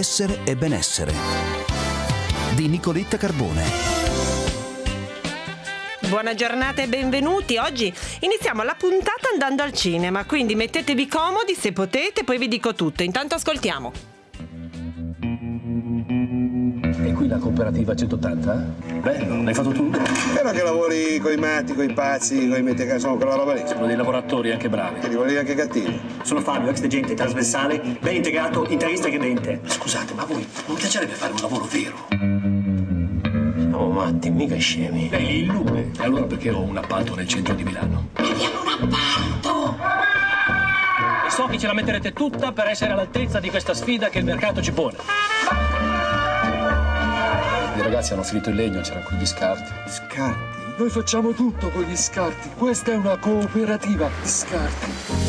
Essere e benessere di Nicoletta Carbone. Buona giornata e benvenuti. Oggi iniziamo la puntata andando al cinema, quindi mettetevi comodi se potete, poi vi dico tutto. Intanto ascoltiamo. E qui la cooperativa 180? Bello, l'hai fatto tu? Però che lavori coi matti, coi pazzi, coi mettecasoni, quella roba lì. Sono dei lavoratori anche bravi. Che li volevi anche cattivi. Sono Fabio, ex degente, trasversale, ben integrato, interista e credente. Scusate, ma a voi non piacerebbe fare un lavoro vero? Siamo matti, mica scemi. Lei il lume. E allora perché ho un appalto nel centro di Milano? Abbiamo un appalto! E so che ce la metterete tutta per essere all'altezza di questa sfida che il mercato ci pone. I ragazzi hanno finito il legno, c'erano quegli scarti. Scarti? Noi facciamo tutto con gli scarti. Questa è una cooperativa di scarti.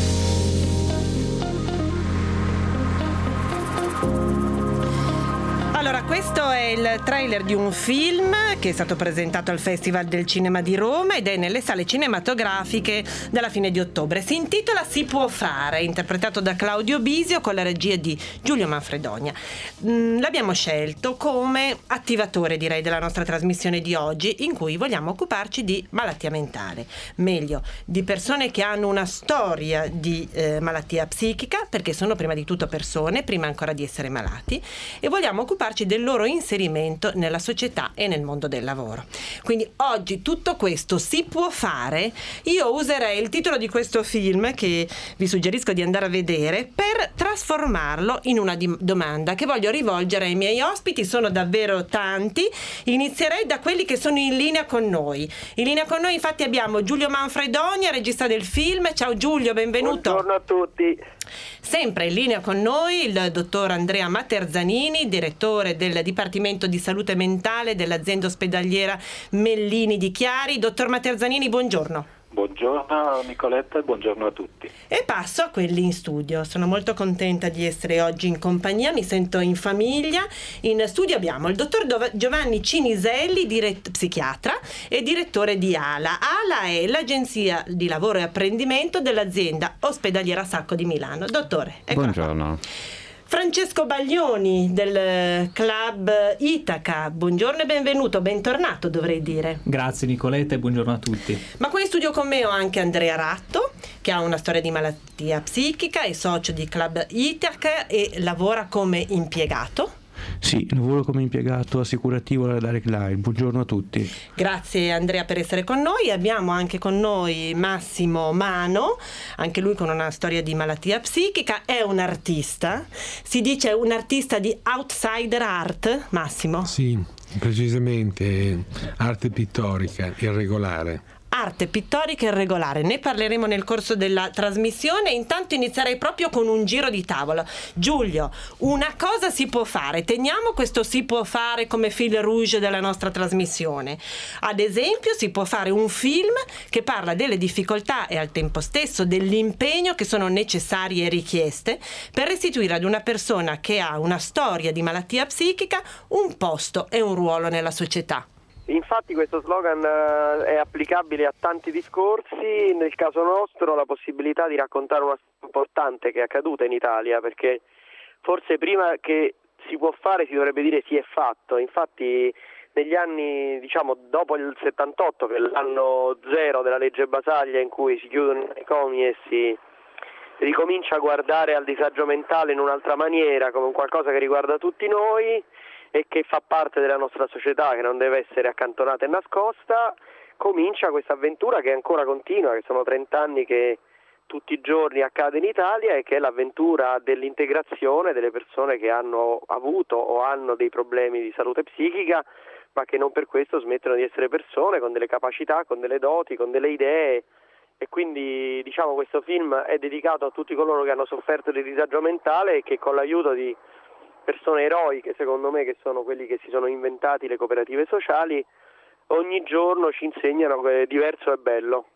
Allora, questo è il trailer di un film che è stato presentato al Festival del Cinema di Roma ed è nelle sale cinematografiche dalla fine di ottobre. Si intitola Si può fare, interpretato da Claudio Bisio con la regia di Giulio Manfredonia. L'abbiamo scelto come attivatore, direi, della nostra trasmissione di oggi, in cui vogliamo occuparci di malattia mentale, meglio, di persone che hanno una storia di malattia psichica, perché sono prima di tutto persone, prima ancora di essere malati, e vogliamo occuparci del loro inserimento nella società e nel mondo del lavoro. Quindi oggi tutto questo si può fare. Io userei il titolo di questo film, che vi suggerisco di andare a vedere, per trasformarlo in una domanda che voglio rivolgere ai miei ospiti. Sono davvero tanti. Inizierei da quelli che sono in linea con noi. In linea con noi infatti abbiamo Giulio Manfredonia, regista del film. Ciao Giulio, benvenuto. Buongiorno a tutti. Sempre in linea con noi il dottor Andrea Materzanini, direttore del Dipartimento di Salute Mentale dell'azienda ospedaliera Mellini di Chiari. Dottor Materzanini, buongiorno. Buongiorno Nicoletta e buongiorno a tutti. E passo a quelli in studio. Sono molto contenta di essere oggi in compagnia, mi sento in famiglia. In studio abbiamo il dottor Giovanni Ciniselli, psichiatra e direttore di ALA. ALA è l'agenzia di lavoro e apprendimento dell'azienda ospedaliera Sacco di Milano. Dottore, ecco. Buongiorno. Francesco Baglioni del club Itaca, buongiorno e benvenuto, bentornato dovrei dire. Grazie Nicoletta e buongiorno a tutti. Ma qui in studio con me ho anche Andrea Ratto, che ha una storia di malattia psichica, è socio di club Itaca e lavora come impiegato. Sì, lavoro come impiegato assicurativo alla Direct Line. Buongiorno a tutti. Grazie Andrea per essere con noi. Abbiamo anche con noi Massimo Mano, anche lui con una storia di malattia psichica, è un artista, si dice un artista di outsider art, Massimo? Sì, precisamente arte pittorica irregolare. Arte pittorica irregolare, ne parleremo nel corso della trasmissione. Intanto inizierei proprio con un giro di tavola. Giulio, una cosa si può fare, teniamo questo si può fare come fil rouge della nostra trasmissione. Ad esempio si può fare un film che parla delle difficoltà e al tempo stesso dell'impegno che sono necessarie e richieste per restituire ad una persona che ha una storia di malattia psichica un posto e un ruolo nella società. Infatti questo slogan è applicabile a tanti discorsi. Nel caso nostro la possibilità di raccontare una storia importante che è accaduta in Italia, perché forse prima che si può fare si dovrebbe dire si è fatto. Infatti negli anni, diciamo dopo il 78, che è l'anno zero della legge Basaglia, in cui si chiudono i manicomi e si ricomincia a guardare al disagio mentale in un'altra maniera, come qualcosa che riguarda tutti noi e che fa parte della nostra società, che non deve essere accantonata e nascosta, comincia questa avventura che ancora continua, che sono 30 anni che tutti i giorni accade in Italia, e che è l'avventura dell'integrazione delle persone che hanno avuto o hanno dei problemi di salute psichica, ma che non per questo smettono di essere persone con delle capacità, con delle doti, con delle idee. E quindi diciamo questo film è dedicato a tutti coloro che hanno sofferto di disagio mentale e che con l'aiuto di persone eroiche, secondo me, che sono quelli che si sono inventati le cooperative sociali, ogni giorno ci insegnano che diverso è bello.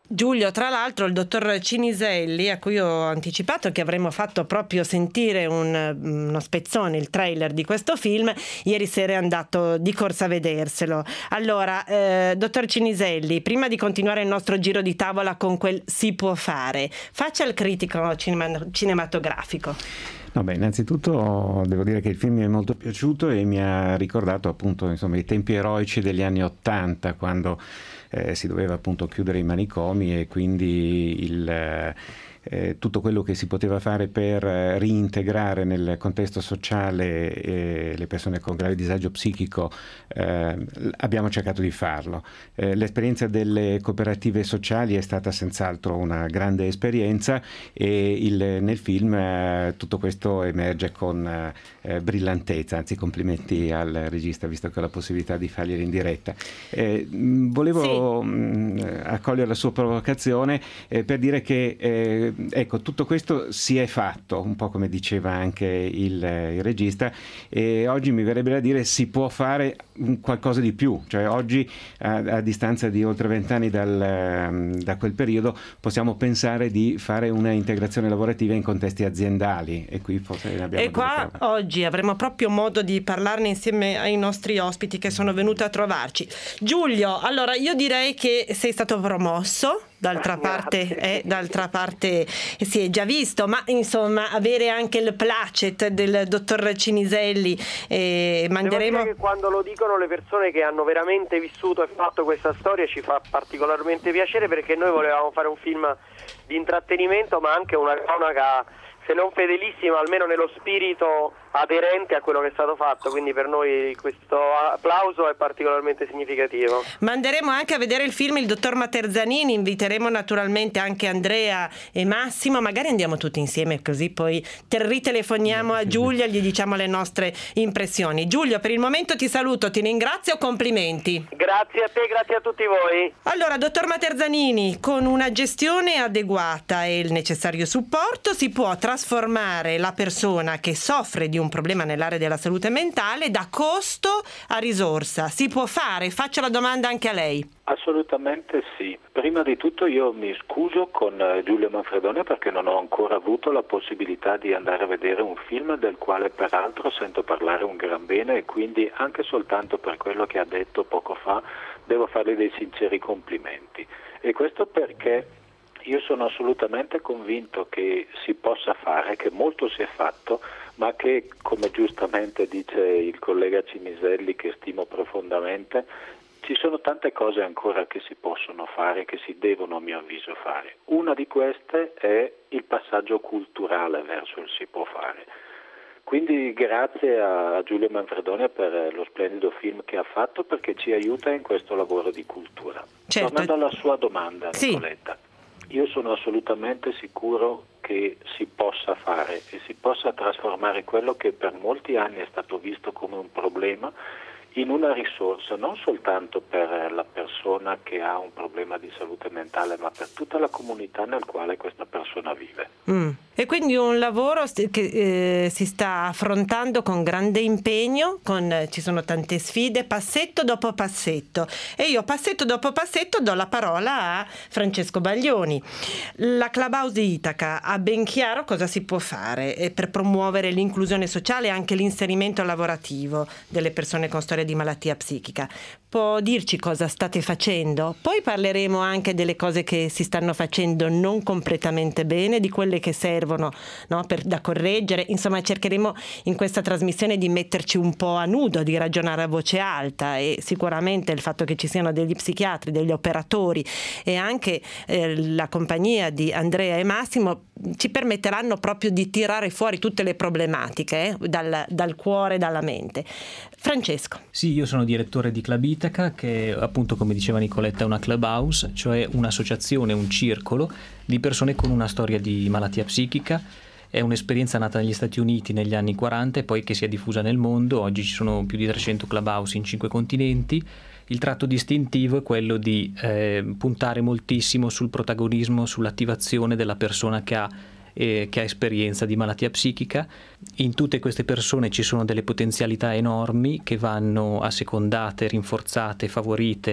Giulio, tra l'altro il dottor Ciniselli, a cui ho anticipato che avremmo fatto proprio sentire uno spezzone, il trailer di questo film, ieri sera è andato di corsa a vederselo. Allora, dottor Ciniselli, prima di continuare il nostro giro di tavola con quel si può fare, faccia il critico cinematografico. No, beh, innanzitutto devo dire che il film mi è molto piaciuto e mi ha ricordato appunto i tempi eroici degli anni '80, quando si doveva appunto chiudere i manicomi e quindi tutto quello che si poteva fare per reintegrare nel contesto sociale le persone con grave disagio psichico, abbiamo cercato di farlo. L'esperienza delle cooperative sociali è stata senz'altro una grande esperienza e nel film tutto questo emerge con brillantezza, anzi complimenti al regista visto che ho la possibilità di farglielo in diretta. Volevo accogliere la sua provocazione per dire che ecco, tutto questo si è fatto, un po' come diceva anche il regista, e oggi mi verrebbe da dire si può fare qualcosa di più, cioè oggi a distanza di oltre 20 anni da quel periodo possiamo pensare di fare una integrazione lavorativa in contesti aziendali e qui forse ne abbiamo. E qua oggi avremo proprio modo di parlarne insieme ai nostri ospiti che sono venuti a trovarci. Giulio, allora io direi che sei stato promosso. D'altra parte si è già visto, ma insomma avere anche il placet del dottor Ciniselli, manderemo. Devo dire che quando lo dicono le persone che hanno veramente vissuto e fatto questa storia ci fa particolarmente piacere, perché noi volevamo fare un film di intrattenimento ma anche una cronaca, se non fedelissima, almeno nello spirito aderente a quello che è stato fatto, quindi per noi questo applauso è particolarmente significativo. Manderemo anche a vedere il film il dottor Materzanini, inviteremo naturalmente anche Andrea e Massimo, magari andiamo tutti insieme così poi ritelefoniamo a Giulio e gli diciamo le nostre impressioni. Giulio, per il momento ti saluto, ti ringrazio, complimenti. Grazie a te, grazie a tutti voi. Allora, dottor Materzanini, con una gestione adeguata e il necessario supporto si può trasformare la persona che soffre di un problema nell'area della salute mentale da costo a risorsa. Si può fare? Faccio la domanda anche a lei. Assolutamente sì. Prima di tutto io mi scuso con Giulio Manfredonia perché non ho ancora avuto la possibilità di andare a vedere un film del quale peraltro sento parlare un gran bene e quindi anche soltanto per quello che ha detto poco fa devo fargli dei sinceri complimenti. E questo perché io sono assolutamente convinto che si possa fare, che molto si è fatto, ma che, come giustamente dice il collega Ciniselli, che stimo profondamente, ci sono tante cose ancora che si possono fare, che si devono a mio avviso fare. Una di queste è il passaggio culturale verso il si può fare. Quindi grazie a Giulio Manfredonia per lo splendido film che ha fatto, perché ci aiuta in questo lavoro di cultura. Certo. Tornando alla sua domanda, Nicoletta, io sono assolutamente sicuro che si possa fare e si possa trasformare quello che per molti anni è stato visto come un problema in una risorsa, non soltanto per la persona che ha un problema di salute mentale, ma per tutta la comunità nel quale questa persona vive. E quindi un lavoro che si sta affrontando con grande impegno, ci sono tante sfide, passetto dopo passetto. E io passetto dopo passetto do la parola a Francesco Baglioni. La Clubhouse Itaca ha ben chiaro cosa si può fare per promuovere l'inclusione sociale e anche l'inserimento lavorativo delle persone con storia di malattia psichica. Può dirci cosa state facendo? Poi parleremo anche delle cose che si stanno facendo non completamente bene, di quelle che servono, no, da correggere. Insomma, cercheremo in questa trasmissione di metterci un po' a nudo, di ragionare a voce alta, e sicuramente il fatto che ci siano degli psichiatri, degli operatori e anche la compagnia di Andrea e Massimo ci permetteranno proprio di tirare fuori tutte le problematiche dal cuore, dalla mente. Francesco. Sì, io sono direttore di Club Itaca, che appunto, come diceva Nicoletta, è una clubhouse, cioè un'associazione, un circolo di persone con una storia di malattia psichica. È un'esperienza nata negli Stati Uniti negli anni 40 e poi che si è diffusa nel mondo. Oggi ci sono più di 300 clubhouse in 5 continenti. Il tratto distintivo è quello di puntare moltissimo sul protagonismo, sull'attivazione della persona che ha esperienza di malattia psichica. In tutte queste persone ci sono delle potenzialità enormi che vanno assecondate, rinforzate, favorite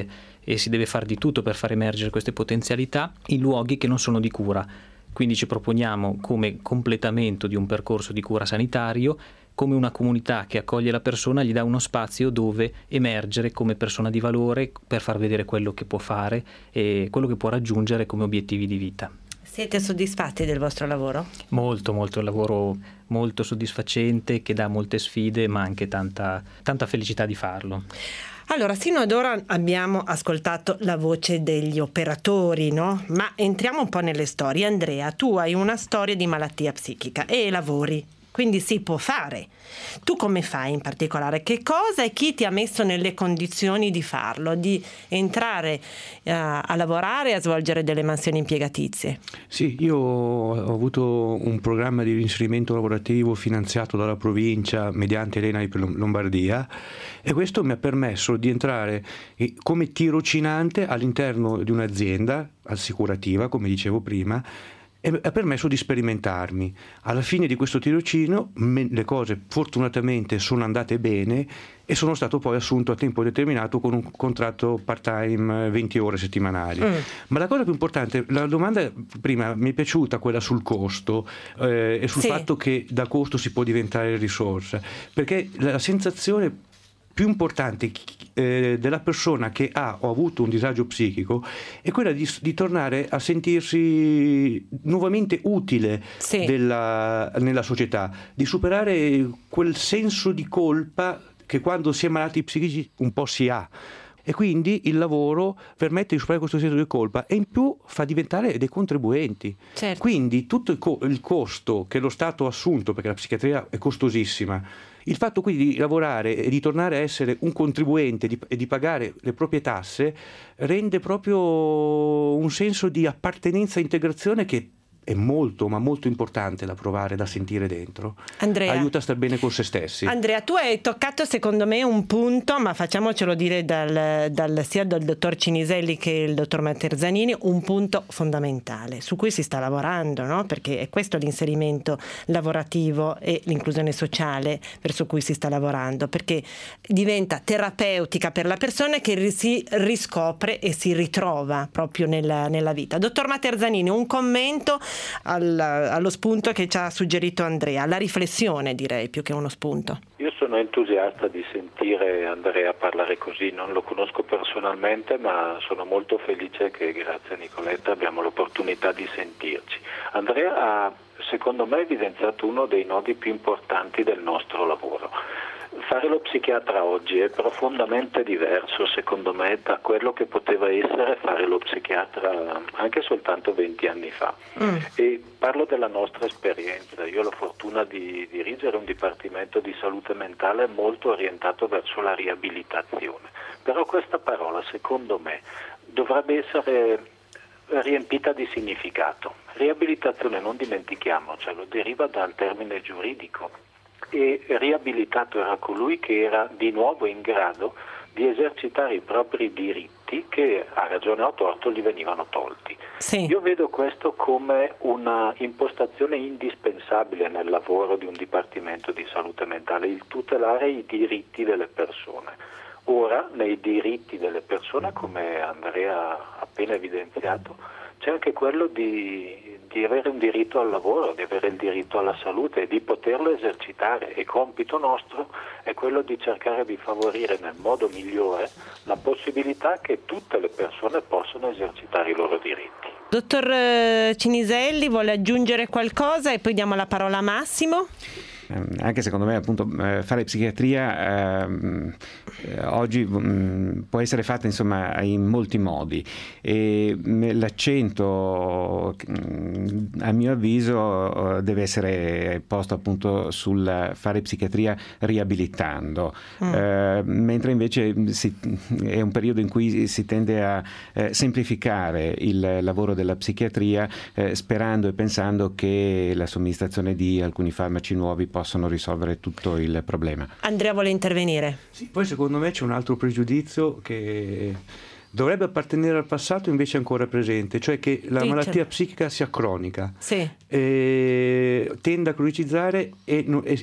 e si deve fare di tutto per far emergere queste potenzialità in luoghi che non sono di cura. Quindi ci proponiamo come completamento di un percorso di cura sanitario, come una comunità che accoglie la persona, gli dà uno spazio dove emergere come persona di valore per far vedere quello che può fare e quello che può raggiungere come obiettivi di vita. Siete soddisfatti del vostro lavoro? Molto, un lavoro molto soddisfacente che dà molte sfide ma anche tanta felicità di farlo. Allora, sino ad ora abbiamo ascoltato la voce degli operatori, no? Ma entriamo un po' nelle storie. Andrea, tu hai una storia di malattia psichica e lavori, quindi si può fare. Tu come fai in particolare? Che cosa e chi ti ha messo nelle condizioni di farlo, di entrare a lavorare e a svolgere delle mansioni impiegatizie? Sì, io ho avuto un programma di reinserimento lavorativo finanziato dalla provincia mediante l'ENAI per Lombardia, e questo mi ha permesso di entrare come tirocinante all'interno di un'azienda assicurativa, come dicevo prima, e ha permesso di sperimentarmi. Alla fine di questo tirocinio le cose fortunatamente sono andate bene e sono stato poi assunto a tempo determinato con un contratto part-time 20 ore settimanali. Ma la cosa più importante, la domanda prima mi è piaciuta, quella sul costo e sul fatto che da costo si può diventare risorsa, perché la sensazione più importante della persona che ha o avuto un disagio psichico è quella di tornare a sentirsi nuovamente utile nella società, di superare quel senso di colpa che quando si è malati psichici un po' si ha. E quindi il lavoro permette di superare questo senso di colpa e in più fa diventare dei contribuenti. Certo. Quindi tutto il costo che lo Stato ha assunto, perché la psichiatria è costosissima, il fatto quindi di lavorare e di tornare a essere un contribuente e di pagare le proprie tasse rende proprio un senso di appartenenza e integrazione che è molto, ma molto importante da provare, da sentire dentro. Andrea, aiuta a star bene con se stessi. Andrea, tu hai toccato secondo me un punto, ma facciamocelo dire sia dal dottor Ciniselli che il dottor Materzanini, un punto fondamentale su cui si sta lavorando, no? Perché è questo l'inserimento lavorativo e l'inclusione sociale verso cui si sta lavorando, perché diventa terapeutica per la persona che si riscopre e si ritrova proprio nella vita. Dottor Materzanini, un commento allo spunto che ci ha suggerito Andrea, la riflessione direi più che uno spunto. Io sono entusiasta di sentire Andrea parlare così, non lo conosco personalmente ma sono molto felice che grazie a Nicoletta abbiamo l'opportunità di sentirci. Andrea ha secondo me evidenziato uno dei nodi più importanti del nostro lavoro. Fare lo psichiatra oggi è profondamente diverso secondo me da quello che poteva essere fare lo psichiatra anche soltanto 20 anni fa. E parlo della nostra esperienza. Io ho la fortuna di dirigere un dipartimento di salute mentale molto orientato verso la riabilitazione, però questa parola secondo me dovrebbe essere riempita di significato. Riabilitazione, non dimentichiamocelo, deriva dal termine giuridico. E riabilitato era colui che era di nuovo in grado di esercitare i propri diritti che a ragione o a torto gli venivano tolti. Sì. Io vedo questo come una impostazione indispensabile nel lavoro di un dipartimento di salute mentale, il tutelare i diritti delle persone. Ora, nei diritti delle persone, come Andrea ha appena evidenziato, c'è anche quello di avere un diritto al lavoro, di avere il diritto alla salute e di poterlo esercitare, e compito nostro è quello di cercare di favorire nel modo migliore la possibilità che tutte le persone possano esercitare i loro diritti. Dottor Ciniselli, vuole aggiungere qualcosa e poi diamo la parola a Massimo? Anche secondo me appunto fare psichiatria oggi può essere fatta insomma in molti modi, e l'accento a mio avviso deve essere posto appunto sul fare psichiatria riabilitando, mentre invece è un periodo in cui si tende a semplificare il lavoro della psichiatria, sperando e pensando che la somministrazione di alcuni farmaci nuovi possono risolvere tutto il problema. Andrea vuole intervenire. Sì, poi secondo me c'è un altro pregiudizio che dovrebbe appartenere al passato, invece è ancora presente, cioè che la malattia psichica sia cronica, tenda a cronicizzare e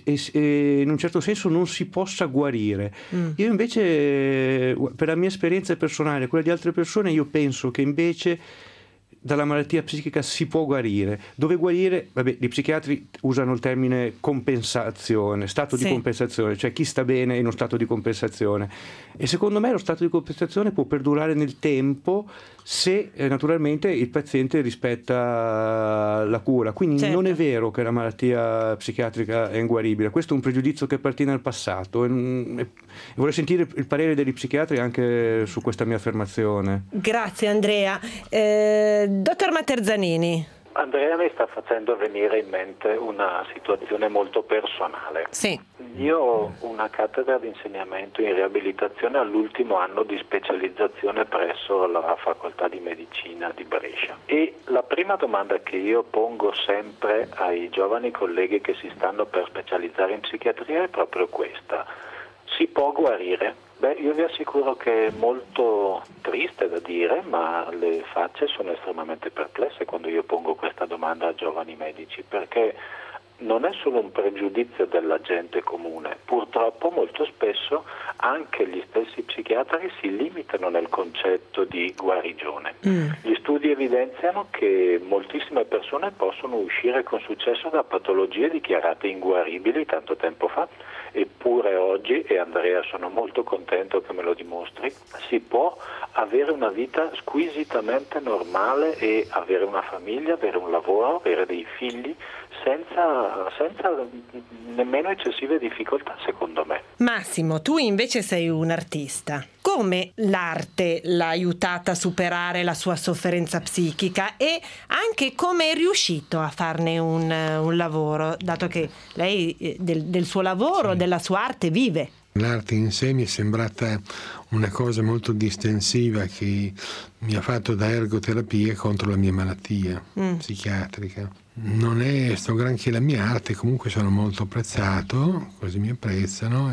in un certo senso non si possa guarire. Io invece, per la mia esperienza personale, quella di altre persone, io penso che invece dalla malattia psichica si può guarire. Dove guarire? Vabbè, gli psichiatri usano il termine compensazione, stato di compensazione, cioè chi sta bene in uno stato di compensazione. E secondo me lo stato di compensazione può perdurare nel tempo se naturalmente il paziente rispetta la cura. Quindi non è vero che la malattia psichiatrica è inguaribile. Questo è un pregiudizio che appartiene al passato. E vorrei sentire il parere degli psichiatri anche su questa mia affermazione. Grazie Andrea. Dottor Materzanini. Andrea mi sta facendo venire in mente una situazione molto personale. Io ho una cattedra di insegnamento in riabilitazione all'ultimo anno di specializzazione presso la Facoltà di Medicina di Brescia. E la prima domanda che io pongo sempre ai giovani colleghi che si stanno per specializzare in psichiatria è proprio questa: si può guarire? Beh, io vi assicuro che è molto triste da dire, ma le facce sono estremamente perplesse quando io pongo questa domanda a giovani medici, perché non è solo un pregiudizio della gente comune. Purtroppo molto spesso anche gli stessi psichiatri si limitano nel concetto di guarigione. Gli studi evidenziano che moltissime persone possono uscire con successo da patologie dichiarate inguaribili tanto tempo fa. Eppure oggi, e Andrea sono molto contento che me lo dimostri, si può avere una vita squisitamente normale e avere una famiglia, avere un lavoro, avere dei figli senza nemmeno eccessive difficoltà, secondo me. Massimo, tu invece sei un artista. Come l'arte l'ha aiutata a superare la sua sofferenza psichica e anche come è riuscito a farne un lavoro, dato che lei del suo lavoro, della sua arte vive? L'arte in sé mi è sembrata una cosa molto distensiva che mi ha fatto da ergoterapia contro la mia malattia psichiatrica. Non è sto granché la mia arte, comunque sono molto apprezzato, così mi apprezzano.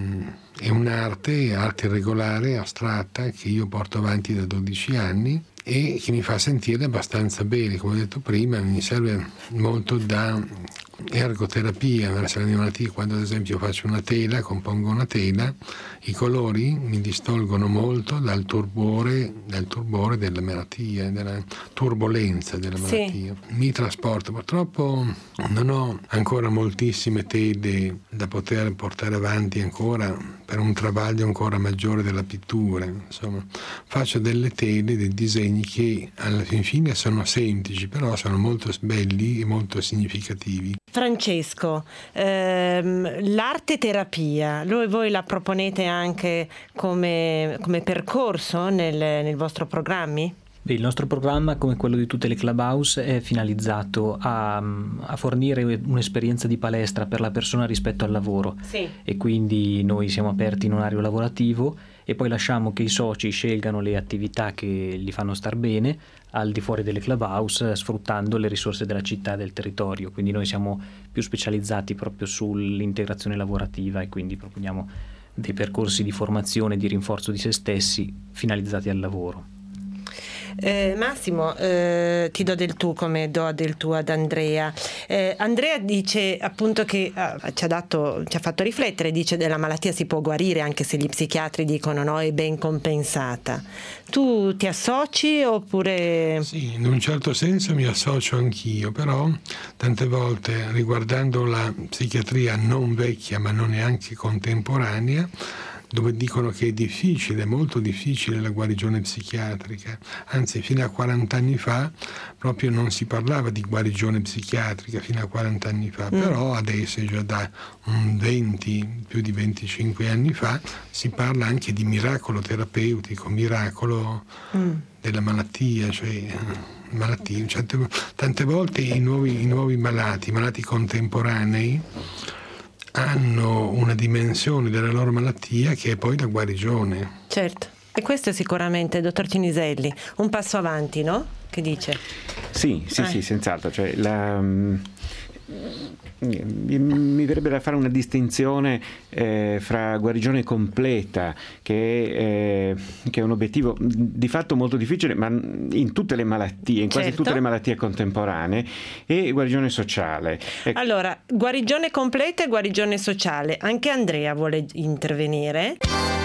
È un'arte regolare, astratta, che io porto avanti da 12 anni e che mi fa sentire abbastanza bene. Come ho detto prima, mi serve molto da ergoterapia verso la mia malattia. Quando ad esempio faccio una tela, compongo una tela, i colori mi distolgono molto dal turbore della malattia, dalla turbolenza della malattia. Mi trasporto. Purtroppo non ho ancora moltissime tele da poter portare avanti ancora per un travaglio ancora maggiore della pittura. Insomma, faccio delle tele, dei disegni che alla fine sono semplici, però sono molto belli e molto significativi. Francesco, l'arte terapia, voi la proponete anche come percorso nei vostri programmi? Il nostro programma, come quello di tutte le clubhouse, è finalizzato a fornire un'esperienza di palestra per la persona rispetto al lavoro. E quindi noi siamo aperti in orario lavorativo e poi lasciamo che i soci scelgano le attività che gli fanno star bene al di fuori delle clubhouse, sfruttando le risorse della città e del territorio. Quindi noi siamo più specializzati proprio sull'integrazione lavorativa e quindi proponiamo dei percorsi di formazione e di rinforzo di se stessi finalizzati al lavoro. Massimo, ti do del tu come do del tu ad Andrea. Andrea dice appunto che ci ha fatto riflettere, dice della malattia si può guarire anche se gli psichiatri dicono no, è ben compensata. Tu ti associ oppure? Sì, in un certo senso mi associo anch'io, però tante volte riguardando la psichiatria non vecchia ma non neanche contemporanea, dove dicono che è difficile, molto difficile la guarigione psichiatrica, anzi fino a 40 anni fa proprio non si parlava di guarigione psichiatrica, fino a 40 anni fa, però adesso già da 20, più di 25 anni fa si parla anche di miracolo terapeutico, miracolo della malattia, cioè tante volte i nuovi malati contemporanei hanno una dimensione della loro malattia che è poi la guarigione. Certo, e questo è sicuramente, dottor Ciniselli, un passo avanti, no? Che dice? Sì, senz'altro. Cioè, mi verrebbe da fare una distinzione fra guarigione completa, che è un obiettivo di fatto molto difficile, ma in tutte le malattie, in quasi tutte le malattie contemporanee, e guarigione sociale. Allora, guarigione completa e guarigione sociale. Anche Andrea vuole intervenire.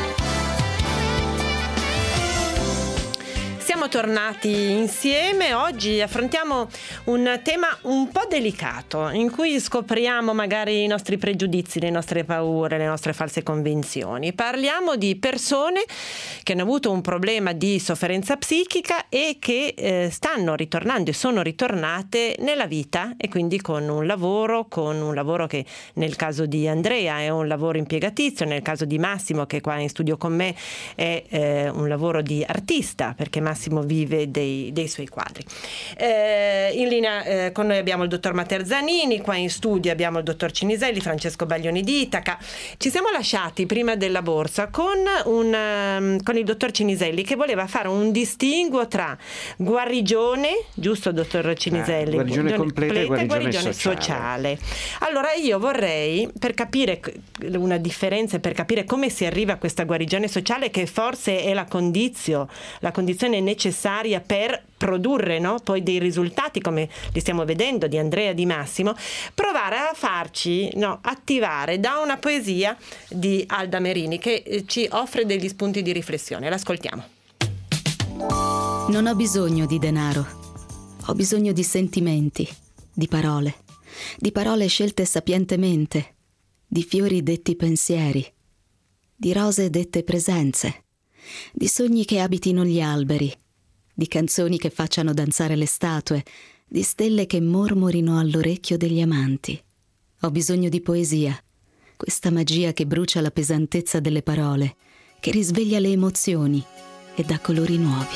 Siamo tornati insieme. Oggi affrontiamo un tema un po' delicato, in cui scopriamo magari i nostri pregiudizi, le nostre paure, le nostre false convinzioni. Parliamo di persone che hanno avuto un problema di sofferenza psichica e che stanno ritornando e sono ritornate nella vita, e quindi con un lavoro che nel caso di Andrea è un lavoro impiegatizio, nel caso di Massimo, che è qua in studio con me, è un lavoro di artista, perché Massimo vive dei suoi quadri. In linea con noi abbiamo il dottor Materzanini, qua in studio abbiamo il dottor Ciniselli, Francesco Baglioni di Itaca. Ci siamo lasciati prima della borsa con il dottor Ciniselli, che voleva fare un distinguo tra guarigione, giusto dottor Ciniselli? Guarigione completa e guarigione sociale. Allora io vorrei, per capire una differenza e per capire come si arriva a questa guarigione sociale, che forse è la condizione necessaria per produrre, no? Poi dei risultati come li stiamo vedendo di Andrea e di Massimo, provare a farci attivare da una poesia di Alda Merini, che ci offre degli spunti di riflessione. L'ascoltiamo. Non ho bisogno di denaro, ho bisogno di sentimenti, di parole scelte sapientemente, di fiori detti pensieri, di rose dette presenze, di sogni che abitino gli alberi, di canzoni che facciano danzare le statue, di stelle che mormorino all'orecchio degli amanti. Ho bisogno di poesia, questa magia che brucia la pesantezza delle parole, che risveglia le emozioni e dà colori nuovi.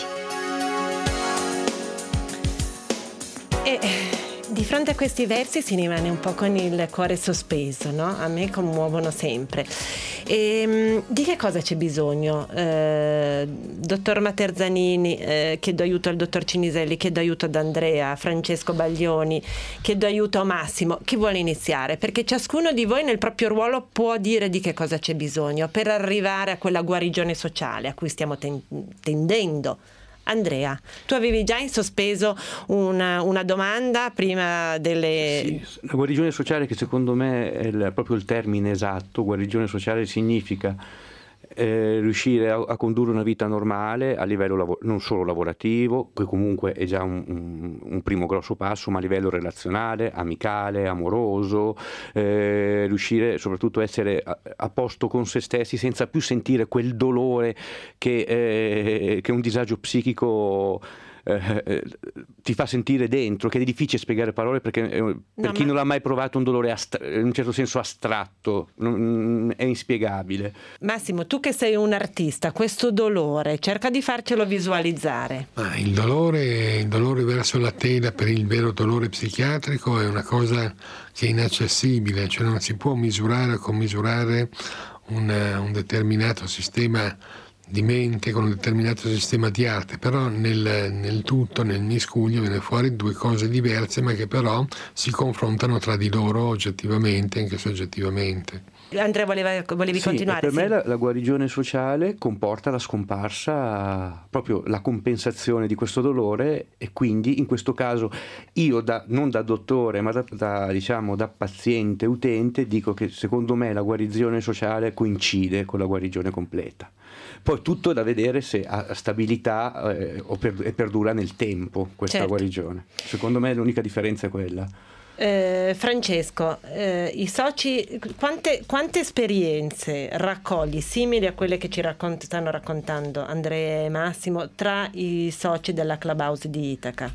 Di fronte a questi versi si rimane un po' con il cuore sospeso, no? A me commuovono sempre. Di che cosa c'è bisogno? Dottor Materzanini, chiedo aiuto al dottor Ciniselli, chiedo aiuto ad Andrea, Francesco Baglioni, chiedo aiuto a Massimo. Chi vuole iniziare? Perché ciascuno di voi nel proprio ruolo può dire di che cosa c'è bisogno per arrivare a quella guarigione sociale a cui stiamo tendendo. Andrea, tu avevi già in sospeso una domanda prima delle... Sì, la guarigione sociale, che secondo me è proprio il termine esatto. Guarigione sociale significa riuscire a condurre una vita normale a livello non solo lavorativo, che comunque è già un primo grosso passo, ma a livello relazionale, amicale, amoroso, riuscire soprattutto a essere a posto con se stessi senza più sentire quel dolore che un disagio psichico ti fa sentire dentro, che è difficile spiegare parole, perché per chi non l'ha mai provato un dolore in un certo senso astratto, è inspiegabile. Massimo, tu che sei un artista, questo dolore cerca di farcelo visualizzare. Il dolore verso la tela per il vero dolore psichiatrico è una cosa che è inaccessibile, cioè non si può misurare o commisurare un determinato sistema di mente con un determinato sistema di arte, però nel tutto, nel miscuglio, viene fuori due cose diverse, ma che però si confrontano tra di loro oggettivamente, anche soggettivamente. Andrea, volevi continuare? Per me la guarigione sociale comporta la scomparsa, proprio la compensazione di questo dolore, e quindi in questo caso io non da dottore ma da paziente utente dico che secondo me la guarigione sociale coincide con la guarigione completa. Poi tutto è da vedere se ha stabilità e perdura nel tempo questa guarigione. Secondo me l'unica differenza è quella. Francesco, i soci, quante esperienze raccogli simili a quelle che ci stanno raccontando Andrea e Massimo tra i soci della Clubhouse di Itaca?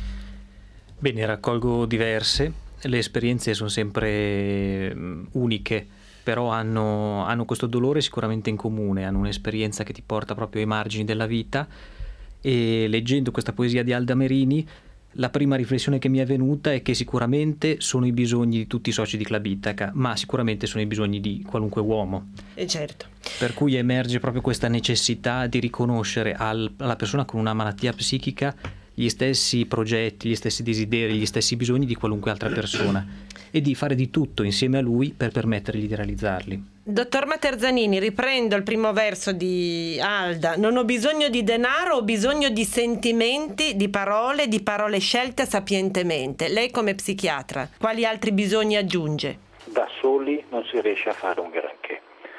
Bene, raccolgo diverse. Le esperienze sono sempre uniche, però hanno questo dolore sicuramente in comune, hanno un'esperienza che ti porta proprio ai margini della vita. E leggendo questa poesia di Alda Merini, la prima riflessione che mi è venuta è che sicuramente sono i bisogni di tutti i soci di Club Itaca, ma sicuramente sono i bisogni di qualunque uomo. Certo. Per cui emerge proprio questa necessità di riconoscere alla persona con una malattia psichica gli stessi progetti, gli stessi desideri, gli stessi bisogni di qualunque altra persona e di fare di tutto insieme a lui per permettergli di realizzarli. Dottor Materzanini, riprendo il primo verso di Alda. Non ho bisogno di denaro, ho bisogno di sentimenti, di parole scelte sapientemente. Lei come psichiatra, quali altri bisogni aggiunge? Da soli non si riesce a fare un granché.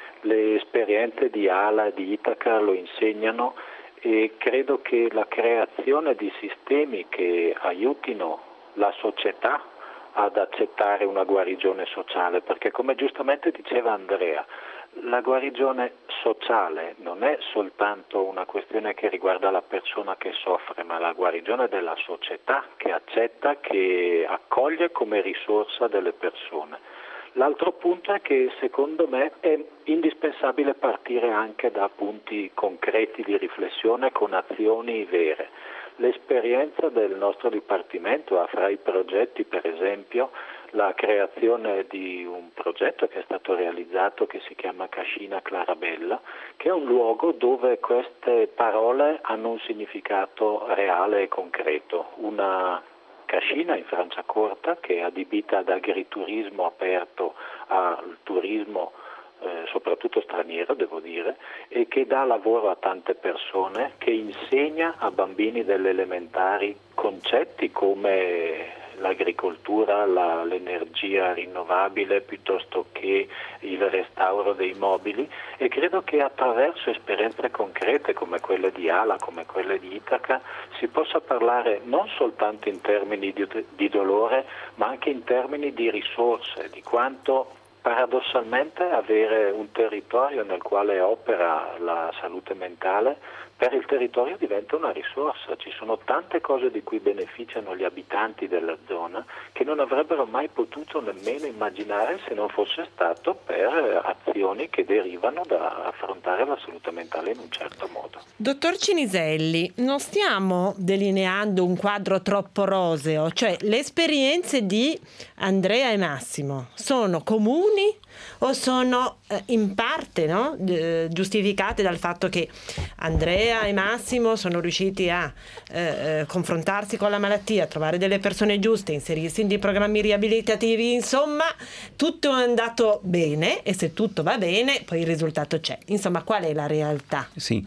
Le esperienze di Ala e di Itaca lo insegnano e credo che la creazione di sistemi che aiutino la società ad accettare una guarigione sociale, perché come giustamente diceva Andrea, la guarigione sociale non è soltanto una questione che riguarda la persona che soffre, ma la guarigione della società che accetta, che accoglie come risorsa delle persone. L'altro punto è che secondo me è indispensabile partire anche da punti concreti di riflessione con azioni vere. L'esperienza del nostro Dipartimento ha fra i progetti, per esempio, la creazione di un progetto che è stato realizzato che si chiama Cascina Clarabella, che è un luogo dove queste parole hanno un significato reale e concreto. Una cascina in Franciacorta che è adibita ad agriturismo aperto al turismo soprattutto straniero, devo dire, e che dà lavoro a tante persone, che insegna a bambini delle elementari concetti come l'agricoltura, l'energia rinnovabile piuttosto che il restauro dei mobili, e credo che attraverso esperienze concrete come quelle di Ala, come quelle di Itaca, si possa parlare non soltanto in termini di dolore, ma anche in termini di risorse, di quanto paradossalmente avere un territorio nel quale opera la salute mentale per il territorio diventa una risorsa. Ci sono tante cose di cui beneficiano gli abitanti della zona che non avrebbero mai potuto nemmeno immaginare se non fosse stato per azioni che derivano da affrontare la salute mentale in un certo modo. Dottor Ciniselli, non stiamo delineando un quadro troppo roseo, cioè le esperienze di Andrea e Massimo sono comuni o sono in parte giustificate dal fatto che Andrea e Massimo sono riusciti a confrontarsi con la malattia, a trovare delle persone giuste, inserirsi in dei programmi riabilitativi, insomma tutto è andato bene, e se tutto va bene poi il risultato c'è. Insomma, qual è la realtà? Sì.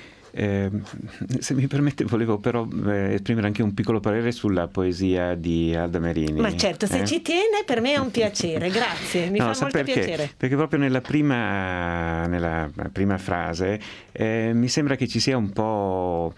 Se mi permette, volevo però esprimere anche un piccolo parere sulla poesia di Alda Merini. Ma certo, se ci tiene, per me è un piacere, grazie, mi fa molto piacere. Perché proprio nella prima frase mi sembra che ci sia un po'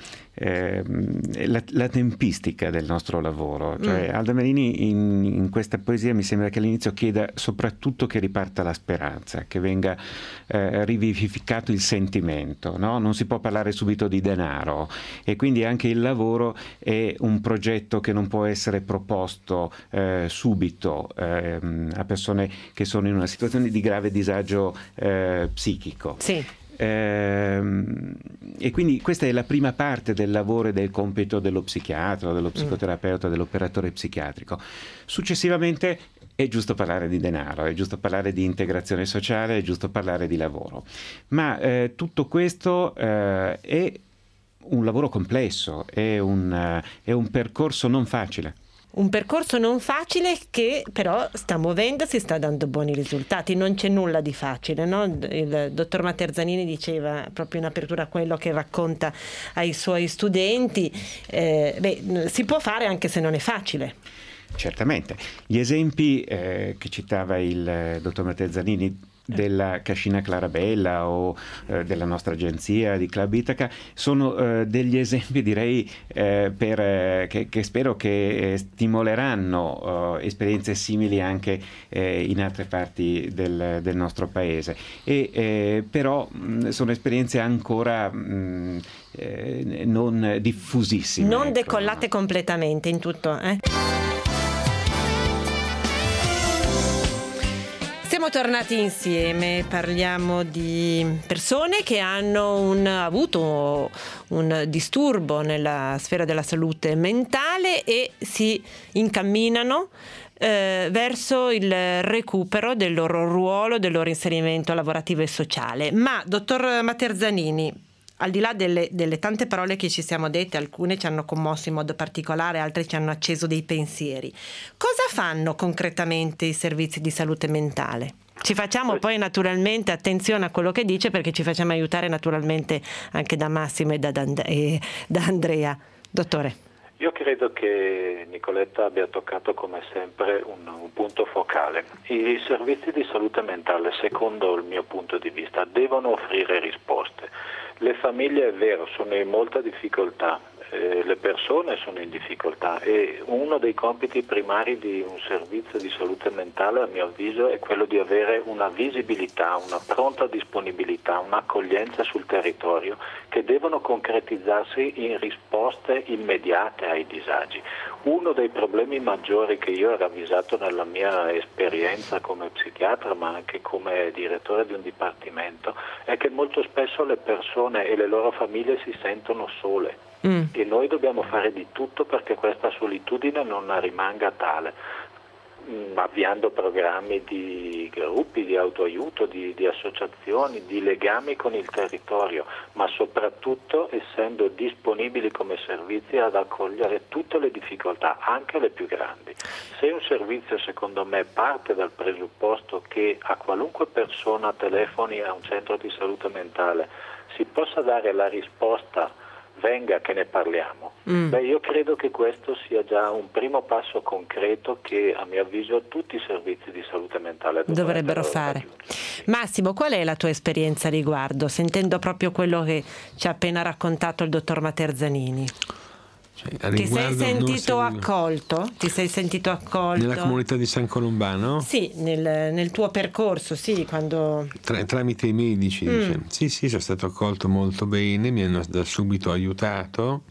la tempistica del nostro lavoro, cioè Alda Merini in questa poesia mi sembra che all'inizio chieda soprattutto che riparta la speranza, che venga rivivificato il sentimento, no? Non si può parlare subito di denaro, e quindi anche il lavoro è un progetto che non può essere proposto subito a persone che sono in una situazione di grave disagio psichico. Sì. E quindi questa è la prima parte del lavoro e del compito dello psichiatra, dello psicoterapeuta, dell'operatore psichiatrico. Successivamente è giusto parlare di denaro, è giusto parlare di integrazione sociale, è giusto parlare di lavoro, ma tutto questo è un lavoro complesso, è un percorso non facile. Un percorso non facile che però sta muovendosi, sta dando buoni risultati, non c'è nulla di facile, no? Il dottor Materzanini diceva proprio in apertura quello che racconta ai suoi studenti, si può fare anche se non è facile. Certamente. Gli esempi che citava il dottor Materzanini della Cascina Clarabella o della nostra agenzia di Club Itaca sono degli esempi, direi, che spero che stimoleranno esperienze simili anche in altre parti del nostro paese, e però sono esperienze ancora non diffusissime, non decollate completamente in tutto, Siamo tornati insieme, parliamo di persone che hanno avuto un disturbo nella sfera della salute mentale e si incamminano verso il recupero del loro ruolo, del loro inserimento lavorativo e sociale. Ma, dottor Materzanini, al di là delle tante parole che ci siamo dette, alcune ci hanno commosso in modo particolare, altre ci hanno acceso dei pensieri. Cosa fanno concretamente i servizi di salute mentale? Ci facciamo poi naturalmente attenzione a quello che dice, perché ci facciamo aiutare naturalmente anche da Massimo e da Andrea. Dottore. Io credo che Nicoletta abbia toccato come sempre un punto focale. I servizi di salute mentale, secondo il mio punto di vista, devono offrire risposte. Le famiglie, è vero, sono in molta difficoltà, le persone sono in difficoltà e uno dei compiti primari di un servizio di salute mentale, a mio avviso, è quello di avere una visibilità, una pronta disponibilità, un'accoglienza sul territorio che devono concretizzarsi in risposte immediate ai disagi. Uno dei problemi maggiori che io ho ravvisato nella mia esperienza come psichiatra, ma anche come direttore di un dipartimento, è che molto spesso le persone e le loro famiglie si sentono sole. E noi dobbiamo fare di tutto perché questa solitudine non rimanga tale, avviando programmi di gruppi, di autoaiuto, di associazioni, di legami con il territorio, ma soprattutto essendo disponibili come servizi ad accogliere tutte le difficoltà, anche le più grandi. Se un servizio, secondo me, parte dal presupposto che a qualunque persona telefoni a un centro di salute mentale si possa dare la risposta venga che ne parliamo, io credo che questo sia già un primo passo concreto che a mio avviso tutti i servizi di salute mentale dovrebbero fare. Massimo, qual è la tua esperienza a riguardo, sentendo proprio quello che ci ha appena raccontato il dottor Materzanini? Ti sei sentito accolto? Nella comunità di San Colombano? Sì, nel tuo percorso, sì, quando... Tramite i medici, dice. Sì, sono stato accolto molto bene, mi hanno da subito aiutato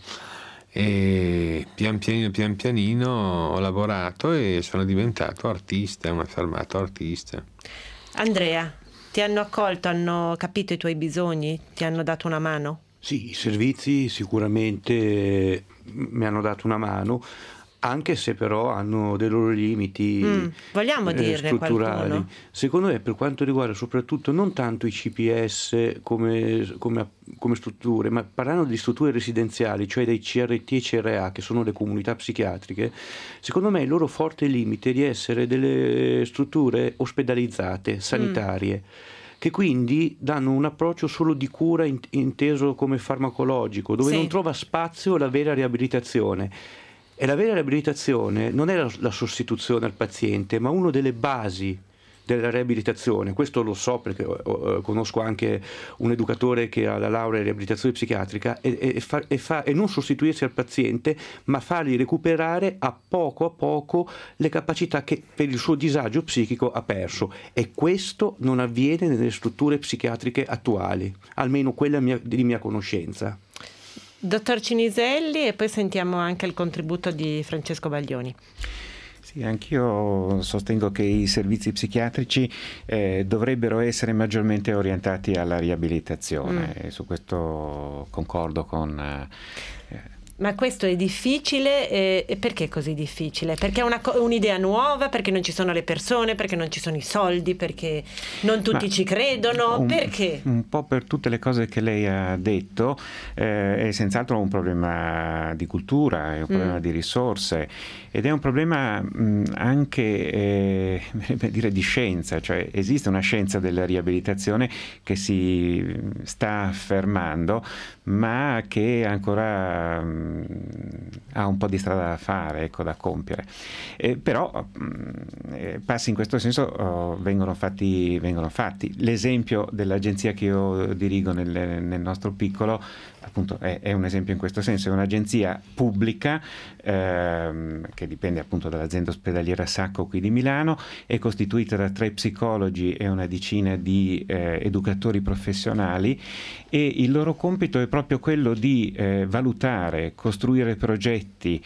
e pian pianino ho lavorato e sono diventato artista, un affermato artista. Andrea, ti hanno accolto, hanno capito i tuoi bisogni, ti hanno dato una mano? Sì, i servizi sicuramente mi hanno dato una mano, anche se però hanno dei loro limiti vogliamo dirne strutturali. Qualcuno? Secondo me, per quanto riguarda soprattutto non tanto i CPS come strutture, ma parlando di strutture residenziali, cioè dei CRT e CRA, che sono le comunità psichiatriche, secondo me il loro forte limite è di essere delle strutture ospedalizzate, sanitarie, che quindi danno un approccio solo di cura inteso come farmacologico, dove non trova spazio la vera riabilitazione. E la vera riabilitazione non è la sostituzione al paziente, ma una delle basi della riabilitazione. Questo lo so perché conosco anche un educatore che ha la laurea in riabilitazione psichiatrica e non sostituirsi al paziente, ma fargli recuperare a poco le capacità che per il suo disagio psichico ha perso, e questo non avviene nelle strutture psichiatriche attuali, almeno quella di mia conoscenza. Dottor Ciniselli, e poi sentiamo anche il contributo di Francesco Baglioni. Sì, anch'io sostengo che i servizi psichiatrici dovrebbero essere maggiormente orientati alla riabilitazione, e su questo concordo con... Ma questo è difficile, e perché è così difficile? Perché è un'idea nuova, perché non ci sono le persone, perché non ci sono i soldi, perché non tutti ci credono, perché? Un po' per tutte le cose che lei ha detto, è senz'altro un problema di cultura, è un problema di risorse, ed è un problema anche dire di scienza, cioè esiste una scienza della riabilitazione che si sta affermando, ma che ancora ha un po' di strada da fare, ecco, da compiere. Però passi in questo senso vengono fatti. L'esempio dell'agenzia che io dirigo nel nostro piccolo, appunto, è un esempio in questo senso. È un'agenzia pubblica che dipende appunto dall'azienda ospedaliera Sacco qui di Milano, è costituita da 3 psicologi e una decina di educatori professionali, e il loro compito è proprio quello di valutare, costruire progetti,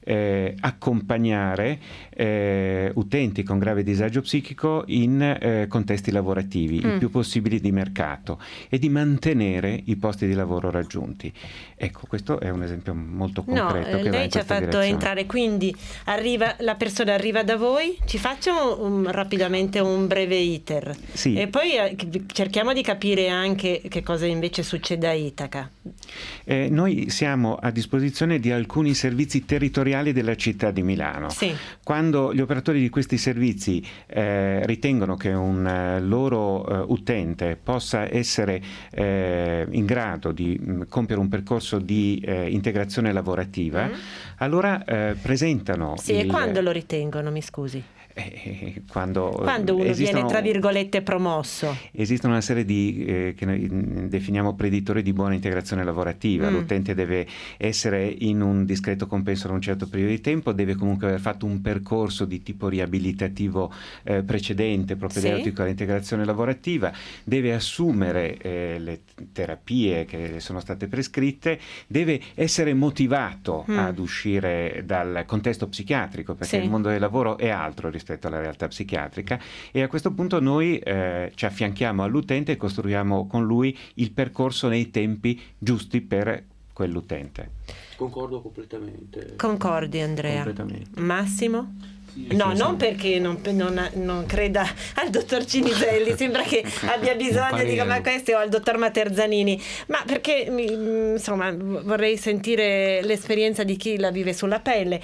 accompagnare utenti con grave disagio psichico in contesti lavorativi il più possibile di mercato e di mantenere i posti di lavoro raggiunti. Ecco, questo è un esempio molto concreto. Che lei ci ha fatto entrare, quindi la persona arriva da voi, ci facciamo rapidamente un breve iter, sì. E poi cerchiamo di capire anche che cosa invece succede a Itaca. Noi siamo a disposizione di alcuni servizi territoriali della città di Milano. Sì. Quando gli operatori di questi servizi ritengono che un loro utente possa essere in grado di compiere un percorso di integrazione lavorativa, allora presentano. Sì, e quando lo ritengono, mi scusi? Quando uno viene tra virgolette promosso. Esistono una serie di che noi definiamo preditori di buona integrazione lavorativa. L'utente deve essere in un discreto compenso per un certo periodo di tempo, deve comunque aver fatto un percorso di tipo riabilitativo precedente, propedeutico all'integrazione lavorativa, deve assumere le terapie che sono state prescritte, deve essere motivato ad uscire dal contesto psichiatrico, perché il mondo del lavoro è altro rispetto alla realtà psichiatrica, e a questo punto noi ci affianchiamo all'utente e costruiamo con lui il percorso nei tempi giusti per quell'utente. Concordo completamente. Concordi, Andrea? Completamente. Massimo? No, non perché non creda al dottor Ciniselli, sembra che abbia bisogno di come questo, o al dottor Materzanini, ma perché insomma vorrei sentire l'esperienza di chi la vive sulla pelle.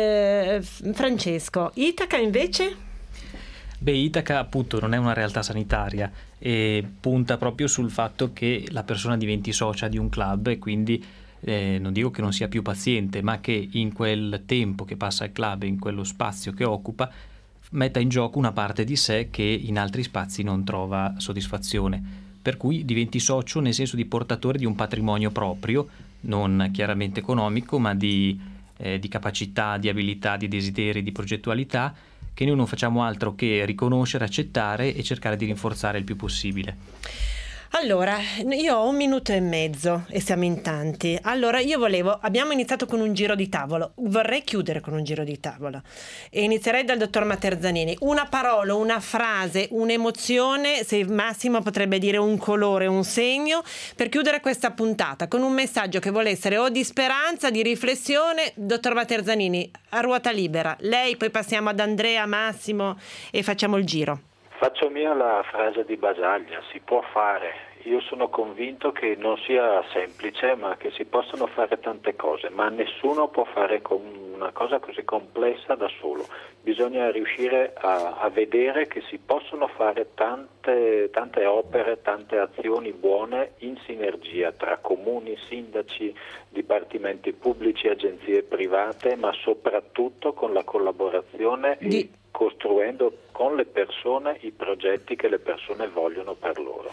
Francesco, Itaca invece? Beh, Itaca appunto non è una realtà sanitaria e punta proprio sul fatto che la persona diventi socia di un club e quindi non dico che non sia più paziente, ma che in quel tempo che passa al club, in quello spazio che occupa, metta in gioco una parte di sé che in altri spazi non trova soddisfazione, per cui diventi socio nel senso di portatore di un patrimonio proprio, non chiaramente economico, ma di capacità, di abilità, di desideri, di progettualità, che noi non facciamo altro che riconoscere, accettare e cercare di rinforzare il più possibile. Allora, io ho 1 minuto e mezzo e siamo in tanti. Allora, abbiamo iniziato con un giro di tavolo, vorrei chiudere con un giro di tavolo e inizierei dal dottor Materzanini. Una parola, una frase, un'emozione, se Massimo potrebbe dire un colore, un segno, per chiudere questa puntata con un messaggio che vuole essere o di speranza, di riflessione. Dottor Materzanini, a ruota libera, lei, poi passiamo ad Andrea, Massimo e facciamo il giro. Faccio mia la frase di Basaglia, si può fare. Io sono convinto che non sia semplice, ma che si possano fare tante cose, ma nessuno può fare una cosa così complessa da solo. Bisogna riuscire a vedere che si possono fare tante opere, tante azioni buone in sinergia tra comuni, sindaci, dipartimenti pubblici, agenzie private, ma soprattutto con la collaborazione e costruendo con le persone i progetti che le persone vogliono per loro.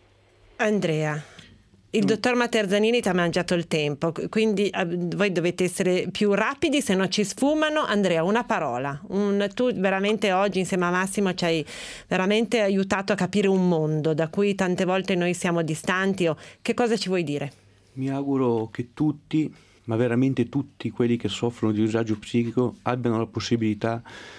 Andrea, il dottor Materzanini ti ha mangiato il tempo, quindi voi dovete essere più rapidi, se no ci sfumano. Andrea, una parola. Tu veramente oggi insieme a Massimo ci hai veramente aiutato a capire un mondo da cui tante volte noi siamo distanti. Che cosa ci vuoi dire? Mi auguro che tutti, ma veramente tutti quelli che soffrono di disagio psichico abbiano la possibilità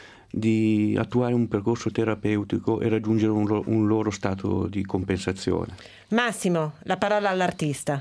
di attuare un percorso terapeutico e raggiungere un loro stato di compensazione. Massimo, la parola all'artista.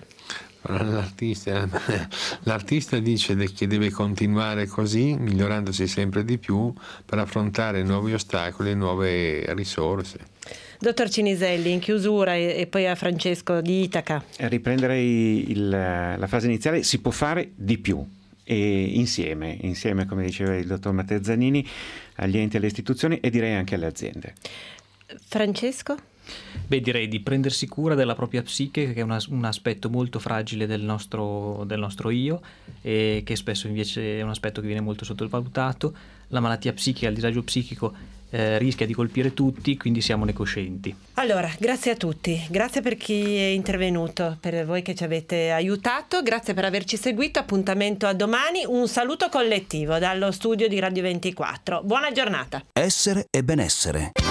L'artista dice che deve continuare così, migliorandosi sempre di più per affrontare nuovi ostacoli e nuove risorse. Dottor Ciniselli, in chiusura e poi a Francesco di Itaca. Riprenderei la frase iniziale, si può fare di più. E insieme, come diceva il dottor Materzanini, agli enti e alle istituzioni e direi anche alle aziende. Francesco? Beh, direi di prendersi cura della propria psiche, che è un aspetto molto fragile del nostro io e che spesso invece è un aspetto che viene molto sottovalutato. La malattia psichica, il disagio psichico rischia di colpire tutti, quindi siamone coscienti. Allora, grazie a tutti, grazie per chi è intervenuto, per voi che ci avete aiutato, grazie per averci seguito, appuntamento a domani, un saluto collettivo dallo studio di Radio 24. Buona giornata. Essere e benessere.